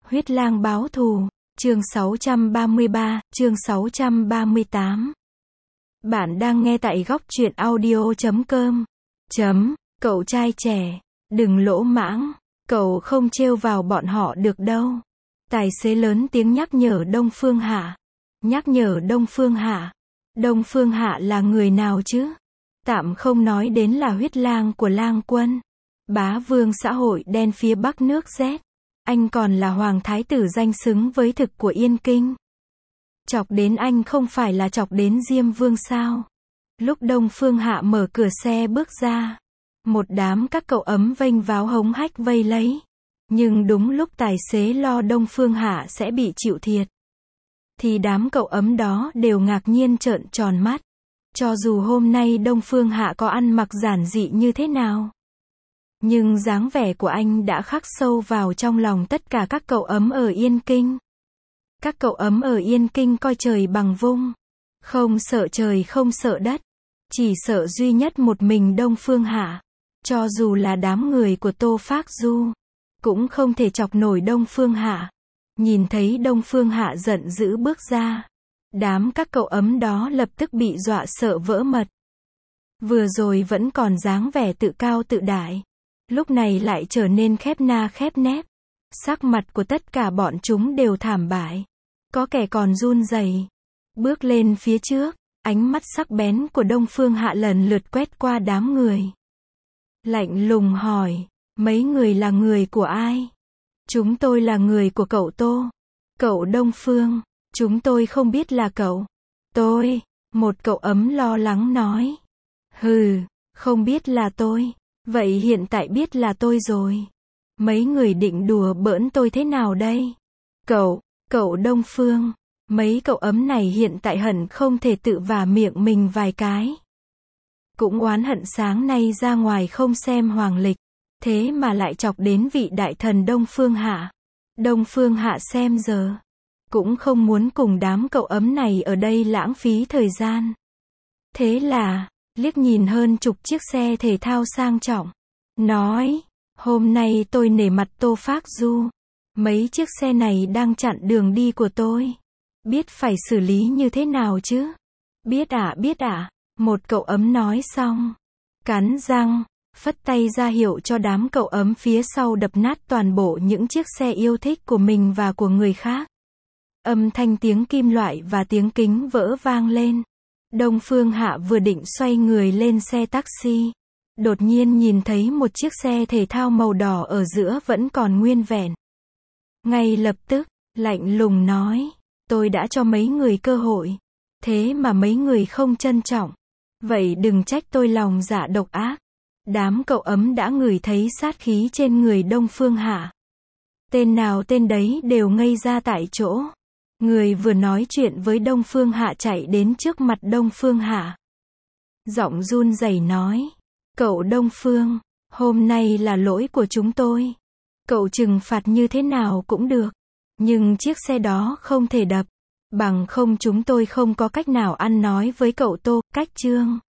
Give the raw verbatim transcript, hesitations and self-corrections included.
Huyết lang báo thù, chương sáu trăm ba mươi ba, chương sáu trăm ba mươi tám. Bạn đang nghe tại góc truyện audio chấm com. Chấm, cậu trai trẻ, đừng lỗ mãng, cậu không trêu vào bọn họ được đâu. Tài xế lớn tiếng nhắc nhở Đông Phương Hạ. Nhắc nhở Đông Phương Hạ. Đông Phương Hạ là người nào chứ? Tạm không nói đến là huyết lang của lang quân. Bá vương xã hội đen phía bắc nước Z. Anh còn là hoàng thái tử danh xứng với thực của Yên Kinh. Chọc đến anh không phải là chọc đến Diêm Vương sao? Lúc Đông Phương Hạ mở cửa xe bước ra, một đám các cậu ấm vênh váo hống hách vây lấy. Nhưng đúng lúc tài xế lo Đông Phương Hạ sẽ bị chịu thiệt, thì đám cậu ấm đó đều ngạc nhiên trợn tròn mắt. Cho dù hôm nay Đông Phương Hạ có ăn mặc giản dị như thế nào, nhưng dáng vẻ của anh đã khắc sâu vào trong lòng tất cả các cậu ấm ở Yên Kinh. Các cậu ấm ở Yên Kinh coi trời bằng vung, không sợ trời không sợ đất, chỉ sợ duy nhất một mình Đông Phương Hạ. Cho dù là đám người của Tô Phác Du, cũng không thể chọc nổi Đông Phương Hạ. Nhìn thấy Đông Phương Hạ giận dữ bước ra, đám các cậu ấm đó lập tức bị dọa sợ vỡ mật. Vừa rồi vẫn còn dáng vẻ tự cao tự đại, lúc này lại trở nên khép na khép nép. Sắc mặt của tất cả bọn chúng đều thảm bại, có kẻ còn run rẩy. Bước lên phía trước, ánh mắt sắc bén của Đông Phương Hạ lần lượt quét qua đám người. Lạnh lùng hỏi, mấy người là người của ai? Chúng tôi là người của cậu Tô. Cậu Đông Phương, chúng tôi không biết là cậu. Tôi, một cậu ấm lo lắng nói. Hừ, không biết là tôi. Vậy hiện tại biết là tôi rồi. Mấy người định đùa bỡn tôi thế nào đây? Cậu, cậu Đông Phương, mấy cậu ấm này hiện tại hận không thể tự vả miệng mình vài cái. Cũng oán hận sáng nay ra ngoài không xem hoàng lịch, thế mà lại chọc đến vị đại thần Đông Phương Hạ. Đông Phương Hạ xem giờ cũng không muốn cùng đám cậu ấm này ở đây lãng phí thời gian. Thế là, liếc nhìn hơn chục chiếc xe thể thao sang trọng, nói, hôm nay tôi nể mặt Tô Phác Du. Mấy chiếc xe này đang chặn đường đi của tôi. Biết phải xử lý như thế nào chứ? Biết ạ, à, biết ạ. À. Một cậu ấm nói xong, cắn răng, phất tay ra hiệu cho đám cậu ấm phía sau đập nát toàn bộ những chiếc xe yêu thích của mình và của người khác. Âm thanh tiếng kim loại và tiếng kính vỡ vang lên. Đông Phương Hạ vừa định xoay người lên xe taxi, đột nhiên nhìn thấy một chiếc xe thể thao màu đỏ ở giữa vẫn còn nguyên vẹn. Ngay lập tức, lạnh lùng nói, tôi đã cho mấy người cơ hội, thế mà mấy người không trân trọng. Vậy đừng trách tôi lòng dạ độc ác. Đám cậu ấm đã ngửi thấy sát khí trên người Đông Phương Hạ. Tên nào tên đấy đều ngây ra tại chỗ. Người vừa nói chuyện với Đông Phương Hạ chạy đến trước mặt Đông Phương Hạ. Giọng run rẩy nói, cậu Đông Phương, hôm nay là lỗi của chúng tôi. Cậu trừng phạt như thế nào cũng được, nhưng chiếc xe đó không thể đập, bằng không chúng tôi không có cách nào ăn nói với cậu Tô. Cách Trương,